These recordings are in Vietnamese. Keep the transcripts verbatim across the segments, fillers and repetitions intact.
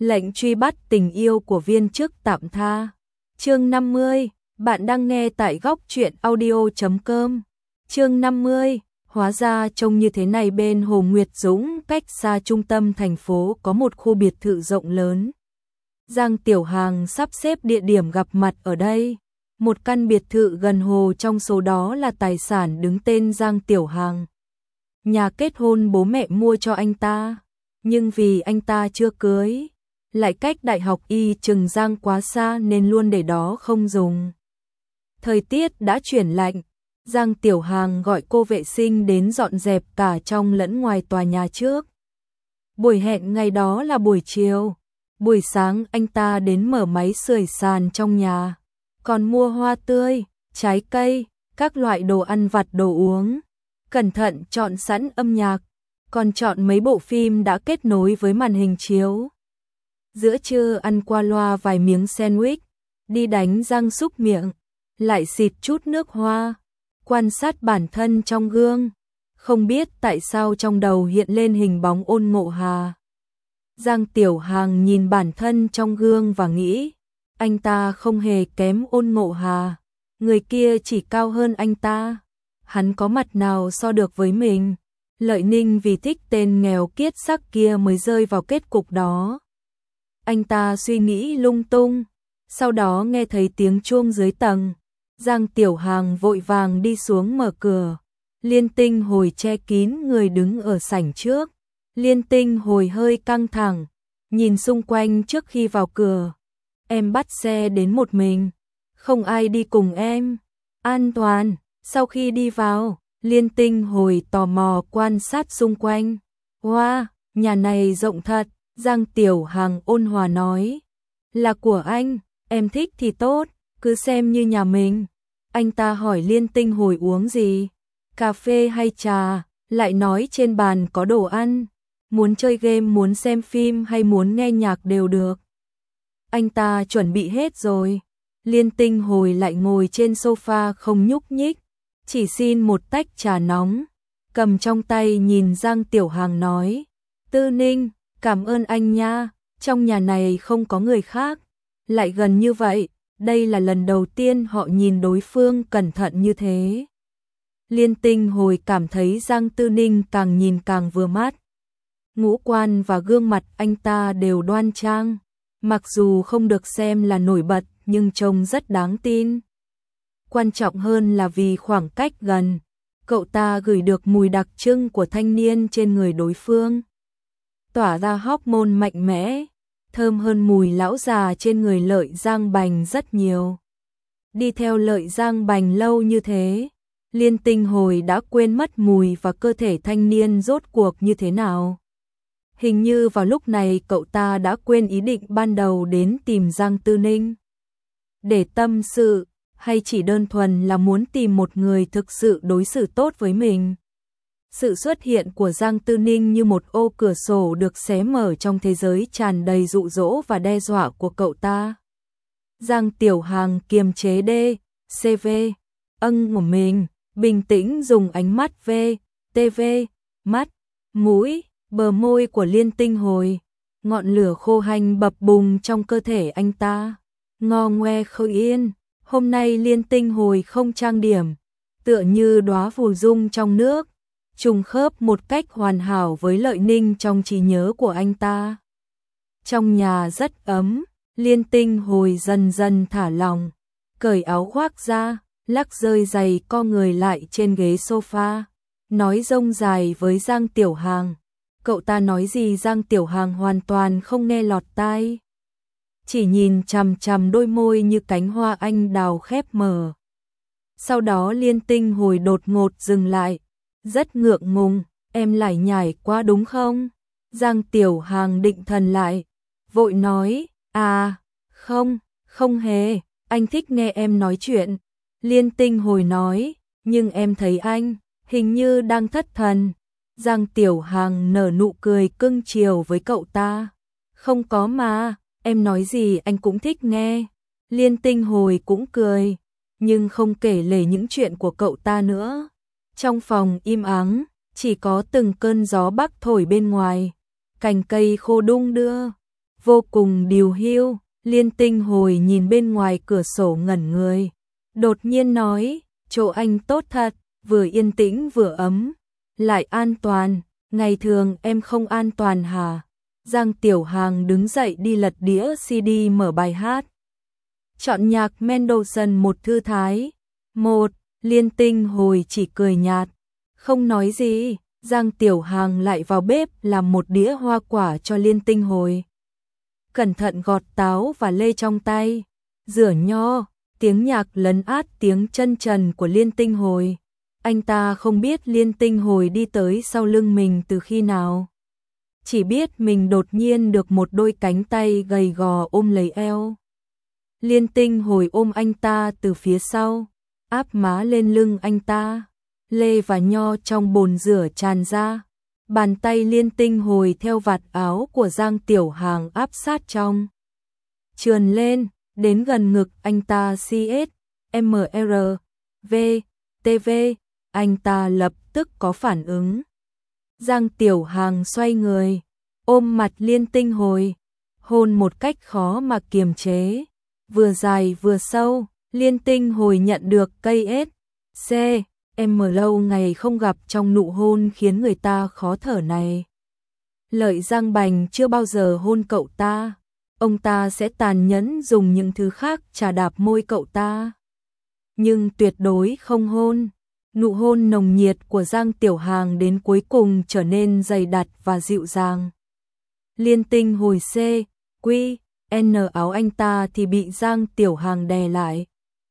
Lệnh truy bắt tình yêu của viên chức tạm tha. Chương năm mươi, bạn đang nghe tại góc truyện audio chấm com. Chương năm mươi, hóa ra trông như thế này bên Hồ Nguyệt Dũng, cách xa trung tâm thành phố có một khu biệt thự rộng lớn. Giang Tiểu Hàng sắp xếp địa điểm gặp mặt ở đây. Một căn biệt thự gần hồ, trong số đó là tài sản đứng tên Giang Tiểu Hàng. Nhà kết hôn bố mẹ mua cho anh ta, nhưng vì anh ta chưa cưới, lại cách đại học Y Trừng Giang quá xa nên luôn để đó không dùng. Thời tiết đã chuyển lạnh, Giang Tiểu Hàng gọi cô vệ sinh đến dọn dẹp cả trong lẫn ngoài tòa nhà trước. Buổi hẹn ngày đó là buổi chiều, buổi sáng anh ta đến mở máy sưởi sàn trong nhà, còn mua hoa tươi, trái cây, các loại đồ ăn vặt đồ uống, cẩn thận chọn sẵn âm nhạc, còn chọn mấy bộ phim đã kết nối với màn hình chiếu. Giữa trưa ăn qua loa vài miếng sandwich, đi đánh răng súc miệng, lại xịt chút nước hoa, quan sát bản thân trong gương, không biết tại sao trong đầu hiện lên hình bóng Ôn Ngộ Hà. Giang Tiểu Hàng nhìn bản thân trong gương và nghĩ, anh ta không hề kém Ôn Ngộ Hà, người kia chỉ cao hơn anh ta. Hắn có mặt nào so được với mình? Lợi Ninh vì thích tên nghèo kiết sắc kia mới rơi vào kết cục đó. Anh ta suy nghĩ lung tung, sau đó nghe thấy tiếng chuông dưới tầng. Giang Tiểu Hàng vội vàng đi xuống mở cửa. Liên Tinh Hồi che kín người đứng ở sảnh trước. Liên Tinh Hồi hơi căng thẳng, nhìn xung quanh trước khi vào cửa. Em bắt xe đến một mình, không ai đi cùng em, an toàn. Sau khi đi vào, Liên Tinh Hồi tò mò quan sát xung quanh. Wow, nhà này rộng thật. Giang Tiểu Hàng ôn hòa nói, là của anh, em thích thì tốt, cứ xem như nhà mình. Anh ta hỏi Liên Tinh Hồi uống gì, cà phê hay trà, lại nói trên bàn có đồ ăn, muốn chơi game, muốn xem phim hay muốn nghe nhạc đều được. Anh ta chuẩn bị hết rồi. Liên Tinh Hồi lại ngồi trên sofa không nhúc nhích, chỉ xin một tách trà nóng, cầm trong tay nhìn Giang Tiểu Hàng nói, Tư Ninh, cảm ơn anh nha, trong nhà này không có người khác, lại gần như vậy, đây là lần đầu tiên họ nhìn đối phương cẩn thận như thế. Liên Tinh Hồi cảm thấy Giang Tư Ninh càng nhìn càng vừa mắt. Ngũ quan và gương mặt anh ta đều đoan trang, mặc dù không được xem là nổi bật nhưng trông rất đáng tin. Quan trọng hơn là vì khoảng cách gần, cậu ta gửi được mùi đặc trưng của thanh niên trên người đối phương. Tỏa ra hormone mạnh mẽ, thơm hơn mùi lão già trên người Lợi Giang Bành rất nhiều. Đi theo Lợi Giang Bành lâu như thế, Liên Tinh Hồi đã quên mất mùi và cơ thể thanh niên rốt cuộc như thế nào. Hình như vào lúc này cậu ta đã quên ý định ban đầu đến tìm Giang Tư Ninh để tâm sự, hay chỉ đơn thuần là muốn tìm một người thực sự đối xử tốt với mình. Sự xuất hiện của Giang Tư Ninh như một ô cửa sổ được xé mở trong thế giới tràn đầy dụ dỗ và đe dọa của cậu ta. Giang Tiểu Hàng kiềm chế đê, xê vê, âng của mình, bình tĩnh dùng ánh mắt V, tê vê, mắt, mũi, bờ môi của Liên Tinh Hồi. Ngọn lửa khô hanh bập bùng trong cơ thể anh ta, ngo ngoe khơi yên. Hôm nay Liên Tinh Hồi không trang điểm, tựa như đóa phù dung trong nước, trùng khớp một cách hoàn hảo với Lợi Ninh trong trí nhớ của anh ta. Trong nhà rất ấm, Liên Tinh Hồi dần dần thả lòng, cởi áo khoác ra, lắc rơi giày co người lại trên ghế sofa, nói rông dài với Giang Tiểu Hàng. Cậu ta nói gì Giang Tiểu Hàng hoàn toàn không nghe lọt tai, chỉ nhìn chằm chằm đôi môi như cánh hoa anh đào khép mở. Sau đó Liên Tinh Hồi đột ngột dừng lại, rất ngượng ngùng, em lại nhảy quá đúng không? Giang Tiểu Hàng định thần lại, vội nói, à, không, không hề, anh thích nghe em nói chuyện. Liên Tinh Hồi nói, nhưng em thấy anh, hình như đang thất thần. Giang Tiểu Hàng nở nụ cười cưng chiều với cậu ta, không có mà, em nói gì anh cũng thích nghe. Liên Tinh Hồi cũng cười, nhưng không kể lể những chuyện của cậu ta nữa. Trong phòng im ắng, chỉ có từng cơn gió bắc thổi bên ngoài, cành cây khô đung đưa, vô cùng điều hiu. Liên Tinh Hồi nhìn bên ngoài cửa sổ ngẩn người, đột nhiên nói, chỗ anh tốt thật, vừa yên tĩnh vừa ấm, lại an toàn, ngày thường em không an toàn hả? Giang Tiểu Hàng đứng dậy đi lật đĩa xê đê mở bài hát. Chọn nhạc Mendelssohn một thư thái. Một, Liên Tinh Hồi chỉ cười nhạt, không nói gì. Giang Tiểu Hàng lại vào bếp làm một đĩa hoa quả cho Liên Tinh Hồi. Cẩn thận gọt táo và lê trong tay, rửa nho, tiếng nhạc lấn át tiếng chân trần của Liên Tinh Hồi. Anh ta không biết Liên Tinh Hồi đi tới sau lưng mình từ khi nào. Chỉ biết mình đột nhiên được một đôi cánh tay gầy gò ôm lấy eo. Liên Tinh Hồi ôm anh ta từ phía sau, áp má lên lưng anh ta. Lê và nho trong bồn rửa tràn ra. Bàn tay Liên Tinh Hồi theo vạt áo của Giang Tiểu Hàng áp sát trong, trườn lên, đến gần ngực anh ta. xê ét, em rờ, vê, tê vê, anh ta lập tức có phản ứng. Giang Tiểu Hàng xoay người, ôm mặt Liên Tinh Hồi, hôn một cách khó mà kiềm chế, vừa dài vừa sâu. Liên Tinh Hồi nhận được cây ét xê em lâu ngày không gặp trong nụ hôn khiến người ta khó thở này. Lợi Giang Bành chưa bao giờ hôn cậu ta, ông ta sẽ tàn nhẫn dùng những thứ khác chà đạp môi cậu ta, nhưng tuyệt đối không hôn. Nụ hôn nồng nhiệt của Giang Tiểu Hàng đến cuối cùng trở nên dày đặc và dịu dàng. Liên Tinh Hồi C, Quy, N áo anh ta thì bị Giang Tiểu Hàng đè lại.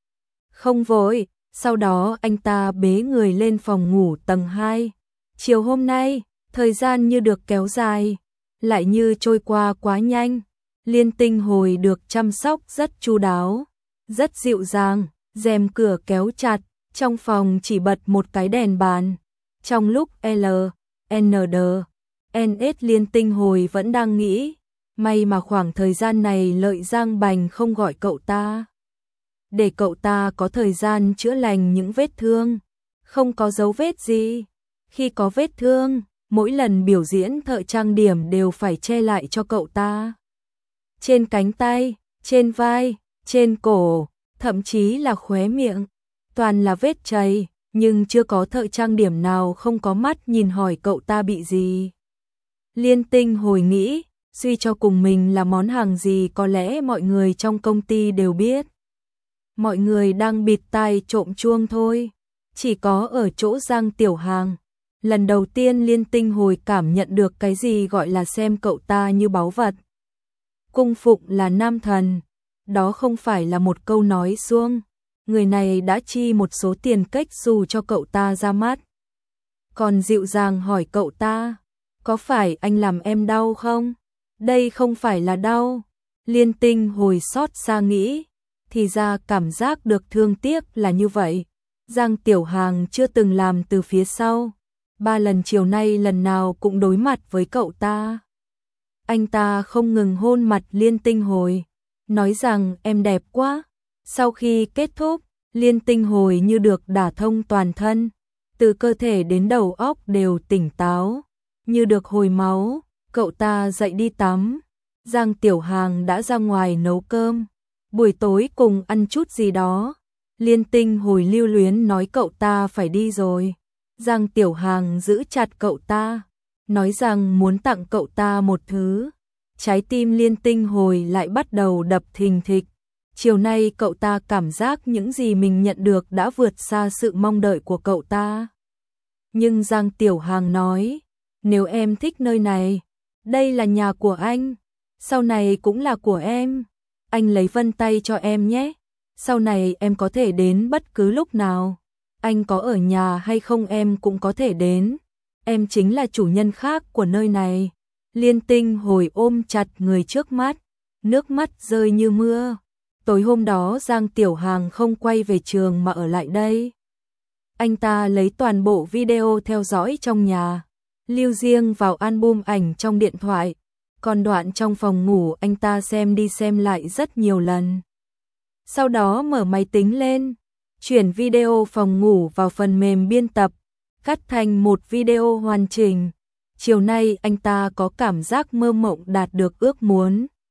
Không vội, sau đó anh ta bế người lên phòng ngủ tầng hai. Chiều hôm nay, thời gian như được kéo dài, lại như trôi qua quá nhanh. Liên Tinh Hồi được chăm sóc rất chu đáo, rất dịu dàng, rèm cửa kéo chặt, trong phòng chỉ bật một cái đèn bàn. Trong lúc L, N D, N S Liên Tinh Hồi vẫn đang nghĩ, may mà khoảng thời gian này Lợi Giang Bành không gọi cậu ta, để cậu ta có thời gian chữa lành những vết thương. Không có dấu vết gì. Khi có vết thương, mỗi lần biểu diễn thợ trang điểm đều phải che lại cho cậu ta. Trên cánh tay, trên vai, trên cổ, thậm chí là khóe miệng, toàn là vết chảy, nhưng chưa có thợ trang điểm nào không có mắt nhìn hỏi cậu ta bị gì. Liên Tinh Hồi nghĩ, suy cho cùng mình là món hàng gì có lẽ mọi người trong công ty đều biết. Mọi người đang bịt tai trộm chuông thôi. Chỉ có ở chỗ Giang Tiểu Hàng, lần đầu tiên Liên Tinh Hồi cảm nhận được cái gì gọi là xem cậu ta như báu vật. Cung phụng là nam thần, đó không phải là một câu nói suông. Người này đã chi một số tiền cách xù cho cậu ta ra mắt. Còn dịu dàng hỏi cậu ta, có phải anh làm em đau không? Đây không phải là đau. Liên Tinh Hồi xót xa nghĩ, thì ra cảm giác được thương tiếc là như vậy. Giang Tiểu Hàng chưa từng làm từ phía sau. Ba lần chiều nay lần nào cũng đối mặt với cậu ta. Anh ta không ngừng hôn mặt Liên Tinh Hồi, nói rằng em đẹp quá. Sau khi kết thúc, Liên Tinh Hồi như được đả thông toàn thân, từ cơ thể đến đầu óc đều tỉnh táo, như được hồi máu. Cậu ta dậy đi tắm. Giang Tiểu Hàng đã ra ngoài nấu cơm, buổi tối cùng ăn chút gì đó. Liên Tinh Hồi lưu luyến nói cậu ta phải đi rồi. Giang Tiểu Hàng giữ chặt cậu ta, nói rằng muốn tặng cậu ta một thứ. Trái tim Liên Tinh Hồi lại bắt đầu đập thình thịch. Chiều nay cậu ta cảm giác những gì mình nhận được đã vượt xa sự mong đợi của cậu ta. Nhưng Giang Tiểu Hàng nói, nếu em thích nơi này, đây là nhà của anh, sau này cũng là của em. Anh lấy vân tay cho em nhé. Sau này em có thể đến bất cứ lúc nào. Anh có ở nhà hay không em cũng có thể đến. Em chính là chủ nhân khác của nơi này. Liên Tinh Hồi ôm chặt người trước mắt, nước mắt rơi như mưa. Tối hôm đó Giang Tiểu Hàng không quay về trường mà ở lại đây. Anh ta lấy toàn bộ video theo dõi trong nhà, lưu riêng vào album ảnh trong điện thoại. Còn đoạn trong phòng ngủ anh ta xem đi xem lại rất nhiều lần. Sau đó mở máy tính lên, chuyển video phòng ngủ vào phần mềm biên tập, cắt thành một video hoàn chỉnh. Chiều nay anh ta có cảm giác mơ mộng đạt được ước muốn.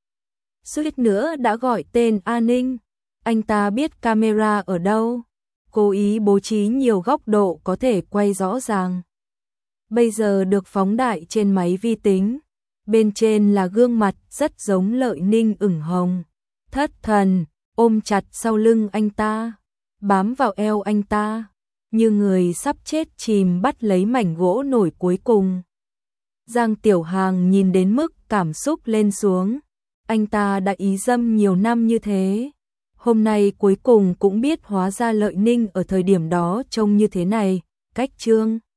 suýt nữa đã gọi tên an ninh. Anh ta biết camera ở đâu, cố ý bố trí nhiều góc độ có thể quay rõ ràng. Bây giờ được phóng đại trên máy vi tính. Bên trên là gương mặt rất giống Lợi Ninh ửng hồng. Thất thần, ôm chặt sau lưng anh ta, bám vào eo anh ta, như người sắp chết chìm bắt lấy mảnh gỗ nổi cuối cùng. Giang Tiểu Hàng nhìn đến mức cảm xúc lên xuống. Anh ta đã ý dâm nhiều năm như thế. Hôm nay cuối cùng cũng biết hóa ra Lợi Ninh ở thời điểm đó trông như thế này, cách Trương